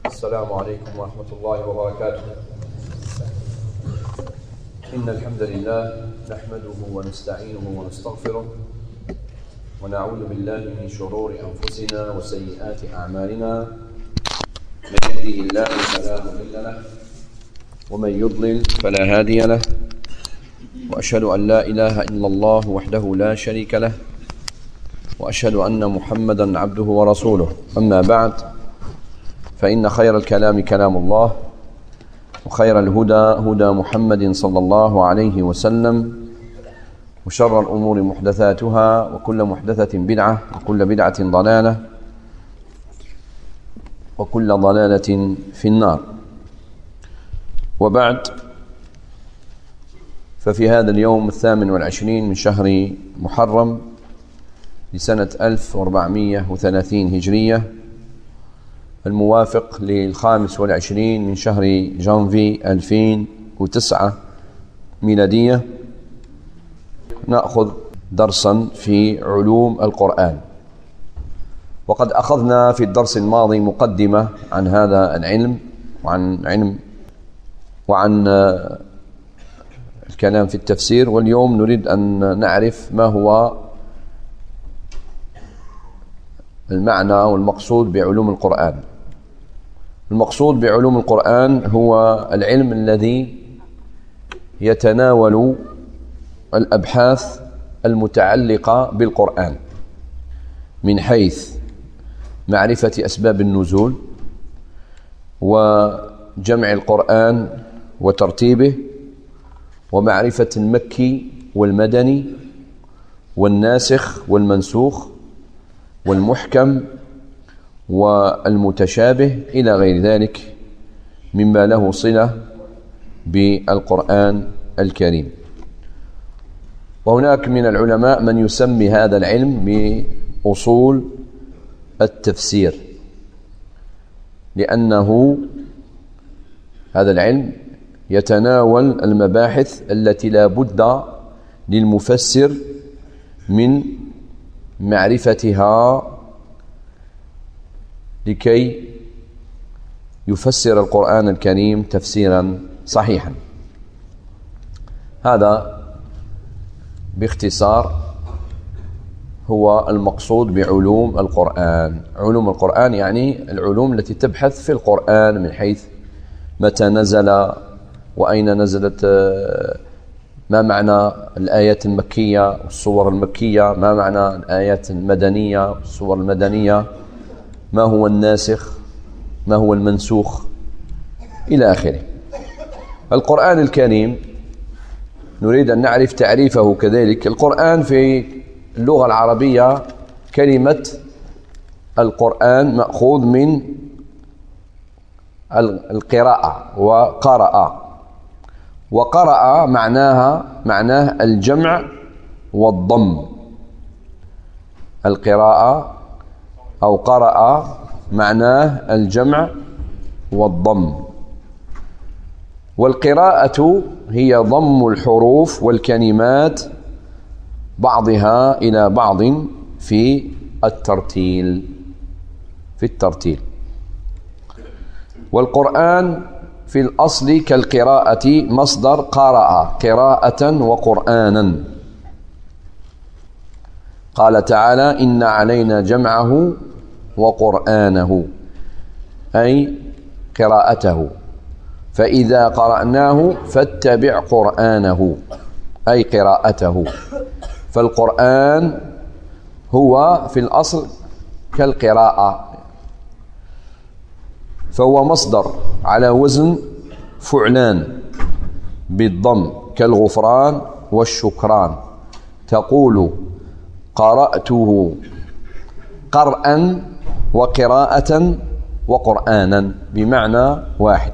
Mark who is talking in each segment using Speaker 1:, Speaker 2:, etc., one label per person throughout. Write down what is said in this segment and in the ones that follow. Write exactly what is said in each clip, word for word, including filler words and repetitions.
Speaker 1: السلام عليكم ورحمة الله وبركاته. إن الحمد لله نحمده ونستعينه ونستغفره ونعوذ بالله من شرور أنفسنا وسيئات أعمالنا. من يهده الله فلا مضل له ومن يضلل فلا هادي له، وأشهد أن لا إله إلا الله وحده لا شريك له، وأشهد أن محمدا عبده ورسوله. أما بعد، فإن خير الكلام كلام الله، وخير الهدى هدى محمد صلى الله عليه وسلم، وشر الأمور محدثاتها، وكل محدثة بدعة، وكل بدعة ضلالة، وكل ضلالة في النار. وبعد، ففي هذا اليوم الثامن والعشرين من شهر محرم لسنة ألف وأربعمائة وثلاثين هجرية، الموافق للخامس والعشرين من شهر جانفي ألفين وتسعة ميلادية، نأخذ درسا في علوم القرآن. وقد أخذنا في الدرس الماضي مقدمة عن هذا العلم وعن علم وعن الكلام في التفسير، واليوم نريد أن نعرف ما هو المعنى والمقصود بعلوم القرآن. المقصود بعلوم القرآن هو العلم الذي يتناول الأبحاث المتعلقة بالقرآن، من حيث معرفة أسباب النزول، وجمع القرآن وترتيبه، ومعرفة المكي والمدني، والناسخ والمنسوخ، والمحكم والمتشابه، إلى غير ذلك مما له صلة بالقرآن الكريم. وهناك من العلماء من يسمي هذا العلم بأصول التفسير، لأنه هذا العلم يتناول المباحث التي لا بد للمفسر من معرفتها لكي يفسر القرآن الكريم تفسيرا صحيحا. هذا باختصار هو المقصود بعلوم القرآن. علوم القرآن يعني العلوم التي تبحث في القرآن، من حيث متى نزل، وأين نزلت، ما معنى الآيات المكية والصور المكية، ما معنى الآيات المدنية والصور المدنية، ما هو الناسخ، ما هو المنسوخ، إلى آخره. القرآن الكريم نريد أن نعرف تعريفه كذلك. القرآن في اللغة العربية، كلمة القرآن مأخوذ من القراءة، وقرأ، وقرأ معناها معناه الجمع والضم. القراءة أو قرأ معناه الجمع والضم، والقراءة هي ضم الحروف والكلمات بعضها إلى بعض في الترتيل في الترتيل والقرآن في الأصل كالقراءة مصدر قرأ، قراءة وقرآنا. قال تعالى: إن علينا جمعه وقرآنه، أي قراءته، فإذا قرأناه فاتبع قرآنه، أي قراءته. فالقرآن هو في الأصل كالقراءة، فهو مصدر على وزن فعلان بالضم، كالغفران والشكران. تقول قرأته قرأا وقراءة وقرآنا بمعنى واحد.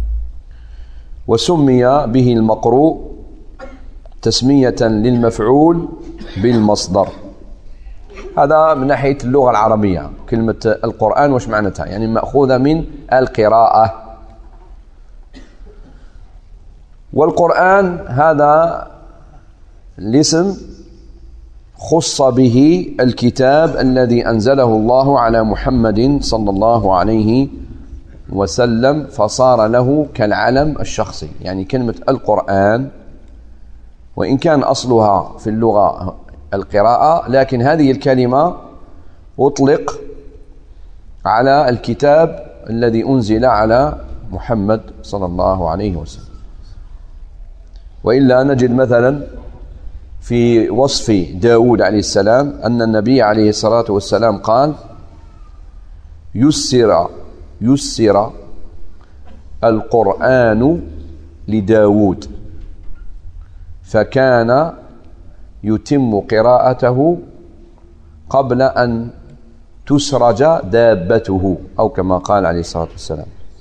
Speaker 1: وسمي به المقروء تسمية للمفعول بالمصدر. هذا من ناحية اللغة العربية. كلمة القرآن وش معناتها؟ يعني مأخوذة من القراءة. والقرآن هذا الاسم خص به الكتاب الذي أنزله الله على محمد صلى الله عليه وسلم فصار له كالعلم الشخصي. يعني كلمة القرآن وإن كان أصلها في اللغة القراءة، لكن هذه الكلمة أطلق على الكتاب الذي أنزل على محمد صلى الله عليه وسلم. وإلا نجد مثلا في وصف داود عليه السلام أن النبي عليه الصلاة والسلام قال: يسر يسر القرآن لداود فكان يتم قراءته قبل أن تسرج دابته، أو كما قال عليه الصلاة والسلام.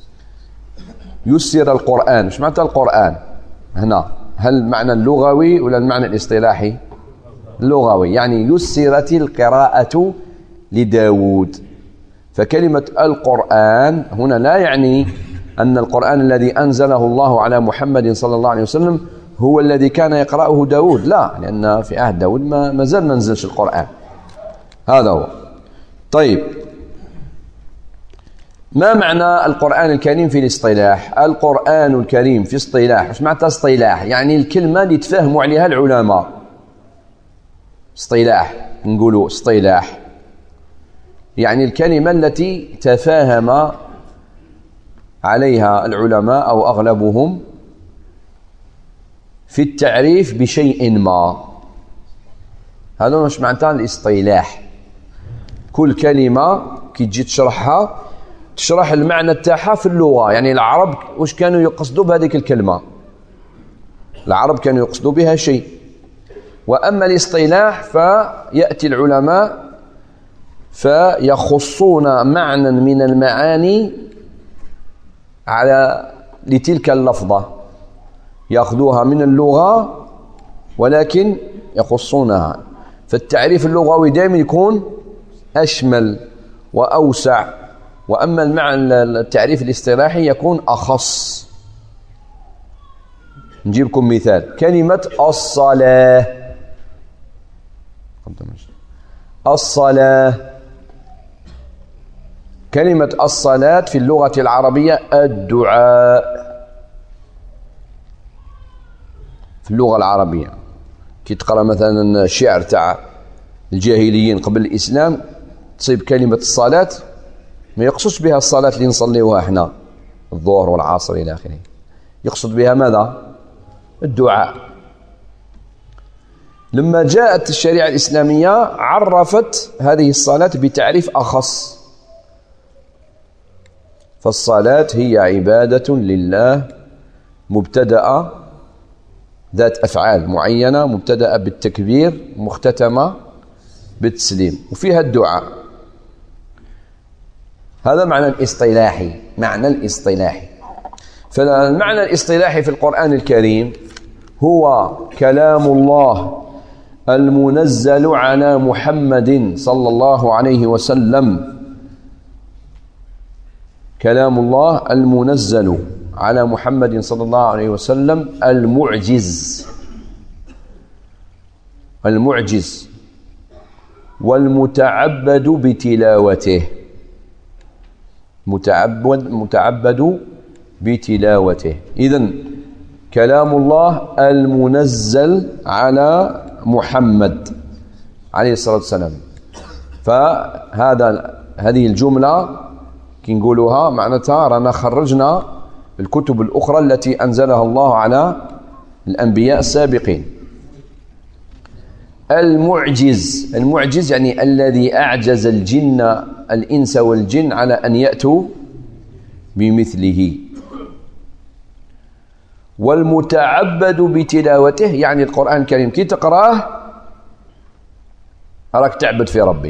Speaker 1: يسر القرآن، مش معنى القرآن هنا؟ هل معنى اللغوي ولا المعنى الاصطلاحي؟ اللغوي، يعني يسرت القراءة لداود. فكلمة القرآن هنا لا يعني أن القرآن الذي أنزله الله على محمد صلى الله عليه وسلم هو الذي كان يقرأه داود، لا، لأن في عهد داود ما زال ما نزلش القرآن. هذا هو. طيب، ما معنى القرآن الكريم في الاصطلاح؟ القرآن الكريم في اصطلاح، مش معنى اصطلاح يعني الكلمة اللي تفهموا عليها العلماء. اصطلاح، نقولوا اصطلاح يعني الكلمة التي تفاهم عليها العلماء أو أغلبهم في التعريف بشيء ما. هذا مش معنى الاصطلاح. كل كلمة كي تجي تشرحها تشرح المعنى تاعها في اللغة. يعني العرب واش كانوا يقصدوا بهذيك الكلمة؟ العرب كانوا يقصدوا بها شيء. وأما الاصطلاح فيأتي العلماء فيخصون معنى من المعاني على لتلك اللفظة، يأخذوها من اللغة ولكن يخصونها. فالتعريف اللغوي دائما يكون أشمل وأوسع، وأما المعنى التعريف الاصطلاحي يكون أخص. نجيبكم مثال: كلمة الصلاة. الصلاة، كلمة الصلاة في اللغة العربية الدعاء. في اللغة العربية كي تقرأ مثلا الشعر تاع الجاهليين قبل الإسلام تصيب كلمة الصلاة ما يقصدش بها الصلاة اللي نصليوها احنا الظهر والعصر إلى آخره، يقصد بها ماذا؟ الدعاء. لما جاءت الشريعة الإسلامية عرفت هذه الصلاة بتعريف أخص. فالصلاة هي عبادة لله مبتدأة ذات أفعال معينة، مبتدأة بالتكبير مختتمة بالتسليم، وفيها الدعاء. هذا معنى الاصطلاحي، معنى الاصطلاحي. فالمعنى الاصطلاحي في القرآن الكريم هو كلام الله المنزل على محمد صلى الله عليه وسلم. كلام الله المنزل على محمد صلى الله عليه وسلم المعجز المعجز والمتعبد بتلاوته، متعبد متعبد بتلاوته. إذن كلام الله المنزل على محمد عليه الصلاة والسلام. فهذا هذه الجملة كي نقولوها معناتها رانا خرجنا الكتب الأخرى التي أنزلها الله على الأنبياء السابقين. المعجز، المعجز يعني الذي أعجز الجن الإنس والجن على أن يأتوا بمثله. والمتعبد بتلاوته يعني القرآن الكريم كي تقراه راك تعبد في ربي.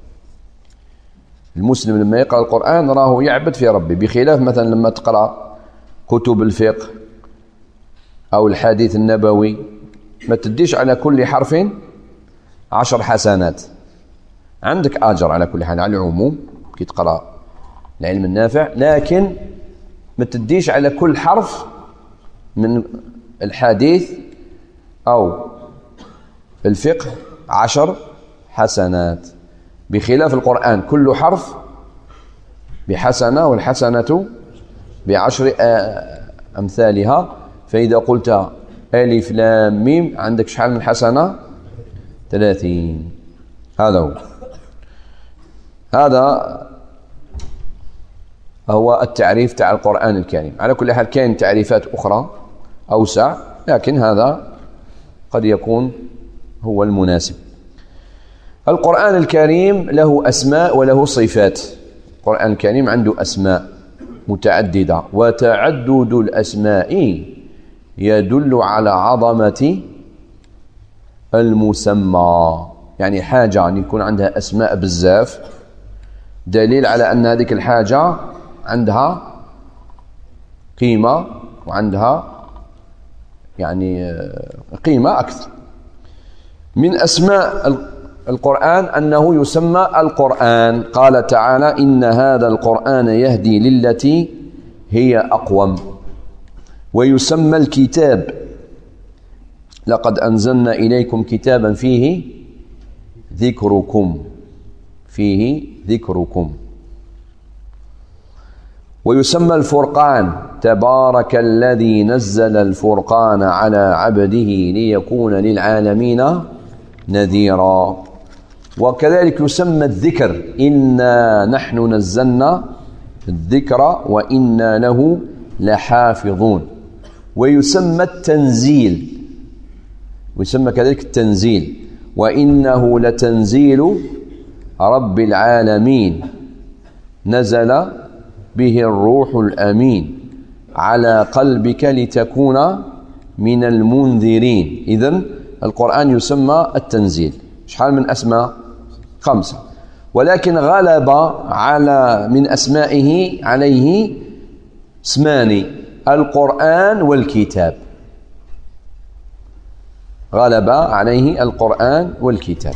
Speaker 1: المسلم لما يقرأ القرآن راه يعبد في ربي، بخلاف مثلا لما تقرأ كتب الفقه أو الحديث النبوي ما تديش على كل حرف عشر حسنات، عندك أجر على كل حال على العموم كي تقرأ العلم النافع، لكن ما تديش على كل حرف من الحديث أو الفقه عشر حسنات، بخلاف القرآن كل حرف بحسنة والحسنة بعشر أمثالها. فإذا قلت ألف لام ميم عندك شحال من حسنة؟ ثلاثين. هذا هو هذا هو التعريف تاع القرآن الكريم. على كل حال كاين تعريفات أخرى أوسع، لكن هذا قد يكون هو المناسب. القرآن الكريم له أسماء وله صفات. القرآن الكريم عنده أسماء متعددة، وتعدد الأسماء يدل على عظمة المسمى. يعني حاجة أن يكون عندها أسماء بزاف دليل على أن هذه الحاجة عندها قيمة وعندها يعني قيمة أكثر. من أسماء القرآن أنه يسمى القرآن. قال تعالى: إن هذا القرآن يهدي للتي هي أقوم. ويسمى الكتاب: لقد أنزلنا إليكم كتابا فيه ذكركم فيه ذكركم. ويسمى الفرقان: تبارك الذي نزل الفرقان على عبده ليكون للعالمين نذيرا. وكذلك يسمى الذكر: إنا نحن نزلنا الذكر وإنا له لحافظون. ويسمى التنزيل، ويسمى كذلك التنزيل: وإنه لتنزيل رب العالمين نزل به الروح الأمين على قلبك لتكون من المنذرين. إذن القرآن يسمى التنزيل. شحال من أسماء؟ خمسة. ولكن غلب على من أسمائه عليه اسمان: القرآن والكتاب. غلب عليه القرآن والكتاب.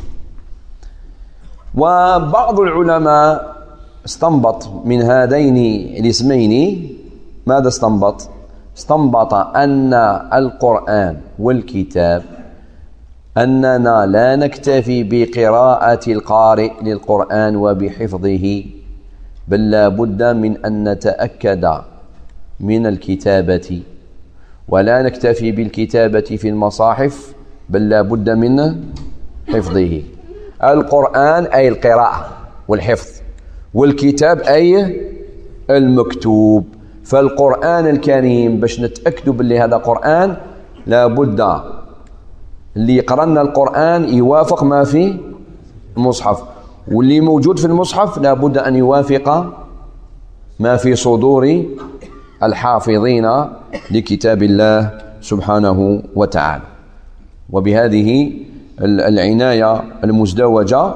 Speaker 1: وبعض العلماء استنبط من هذين الاسمين. ماذا استنبط؟ استنبط أن القرآن والكتاب أننا لا نكتفي بقراءة القارئ للقرآن وبحفظه، بل لا بد من أن نتأكد من الكتابة، ولا نكتفي بالكتابة في المصاحف، بل لا بد من حفظه. القرآن أي القراءة والحفظ، والكتاب أي المكتوب. فالقرآن الكريم باش نتأكدوا باللي هذا قرآن لا بد اللي يقرأنا القرآن يوافق ما في المصحف، واللي موجود في المصحف لا بد أن يوافق ما في صدور الحافظين لكتاب الله سبحانه وتعالى. وبهذه العناية المزدوجة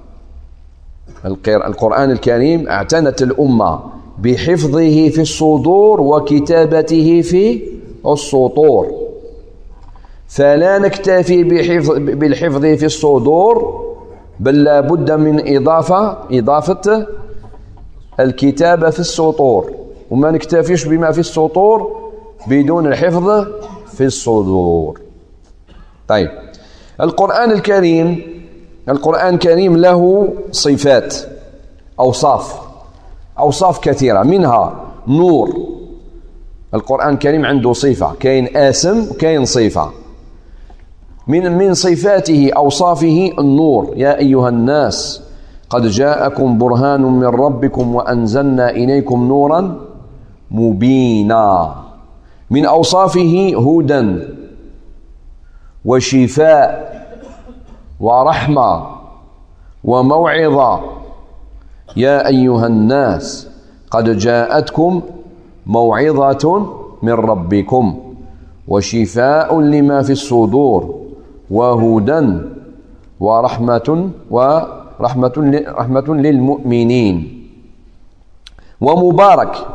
Speaker 1: القرآن الكريم اعتنت الأمة بحفظه في الصدور وكتابته في السطور. فلا نكتفي بحفظ بالحفظ في الصدور، بل لا بد من إضافة إضافة الكتابة في السطور، وما نكتفيش بما في السطور بدون الحفظ في الصدور. طيب، القرآن الكريم القرآن الكريم له صفات، أوصاف أوصاف كثيرة، منها نور. القرآن الكريم عنده صفة، كاين اسم وكاين صفة. من من صفاته أوصافه النور: يا أيها الناس قد جاءكم برهان من ربكم وأنزلنا إليكم نورا مبينا. من أوصافه هدى وشفاء ورحمة وموعظة. يا أيها الناس قد جاءتكم موعظة من ربكم وشفاء لما في الصدور وهدى ورحمة ورحمة رحمة للمؤمنين ومبارك.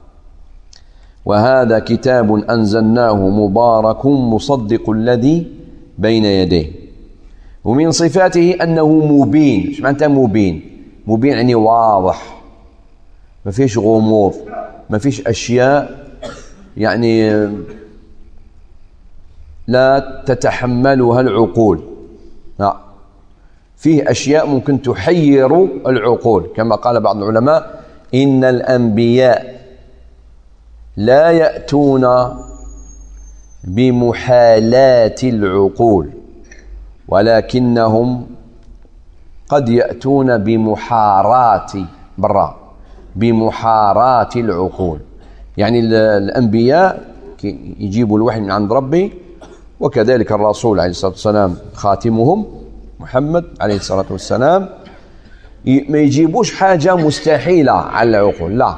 Speaker 1: وهذا كتاب أنزلناه مبارك مصدق الذي بين يديه. ومن صفاته أنه مبين. ايش معناتها مبين؟ مبين يعني واضح، ما فيش غموض، ما فيش أشياء يعني لا تتحملها العقول، لا، فيه أشياء ممكن تحير العقول. كما قال بعض العلماء: إن الأنبياء لا يأتون بمحالات العقول، ولكنهم قد يأتون بمحارات برا بمحارات العقول. يعني الأنبياء يجيبوا الوحي من عند ربي، وكذلك الرسول عليه الصلاة والسلام خاتمهم محمد عليه الصلاة والسلام، ما يجيبوش حاجة مستحيلة على العقول، لا،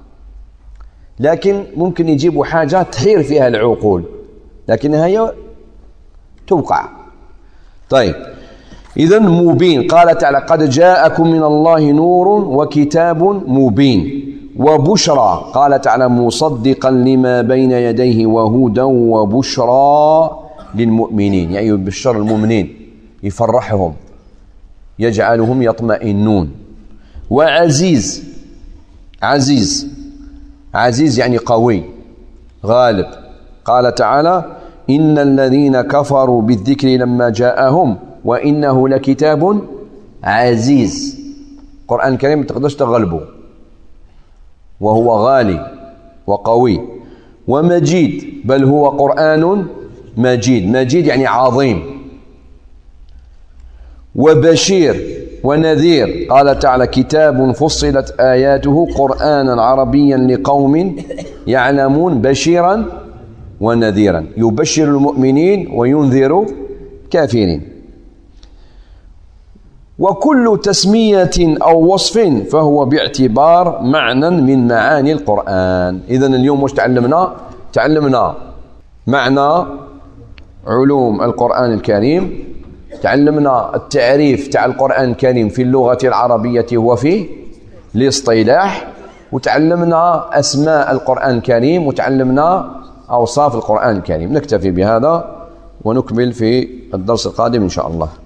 Speaker 1: لكن ممكن يجيبوا حاجة تحير فيها العقول، لكنها هي توقع. طيب، إذن مبين. قال تعالى: قد جاءكم من الله نور وكتاب مبين وبشرى. قال تعالى: مصدقا لما بين يديه وهدى وبشرى للمؤمنين. يعني يبشر المؤمنين، يفرحهم، يجعلهم يطمئنون. وعزيز، عزيز عزيز يعني قوي غالب. قال تعالى: إن الذين كفروا بالذكر لما جاءهم وإنه لكتاب عزيز. القرآن الكريم ما تقدرش تغلبه، وهو غالي وقوي. ومجيد، بل هو قرآن مجيد. مجيد يعني عظيم. وبشير ونذير. قال تعالى: كتاب فصلت آياته قرآنا عربيا لقوم يعلمون بشيرا ونذيرا. يبشر المؤمنين وينذر الكافرين. وكل تسمية أو وصف فهو باعتبار معنى من معاني القرآن. إذن اليوم مش تعلمنا تعلمنا معنى علوم القرآن الكريم، تعلمنا التعريف تاع القرآن الكريم في اللغة العربية وفي الاصطلاح، وتعلمنا أسماء القرآن الكريم، وتعلمنا أوصاف القرآن الكريم. نكتفي بهذا ونكمل في الدرس القادم إن شاء الله.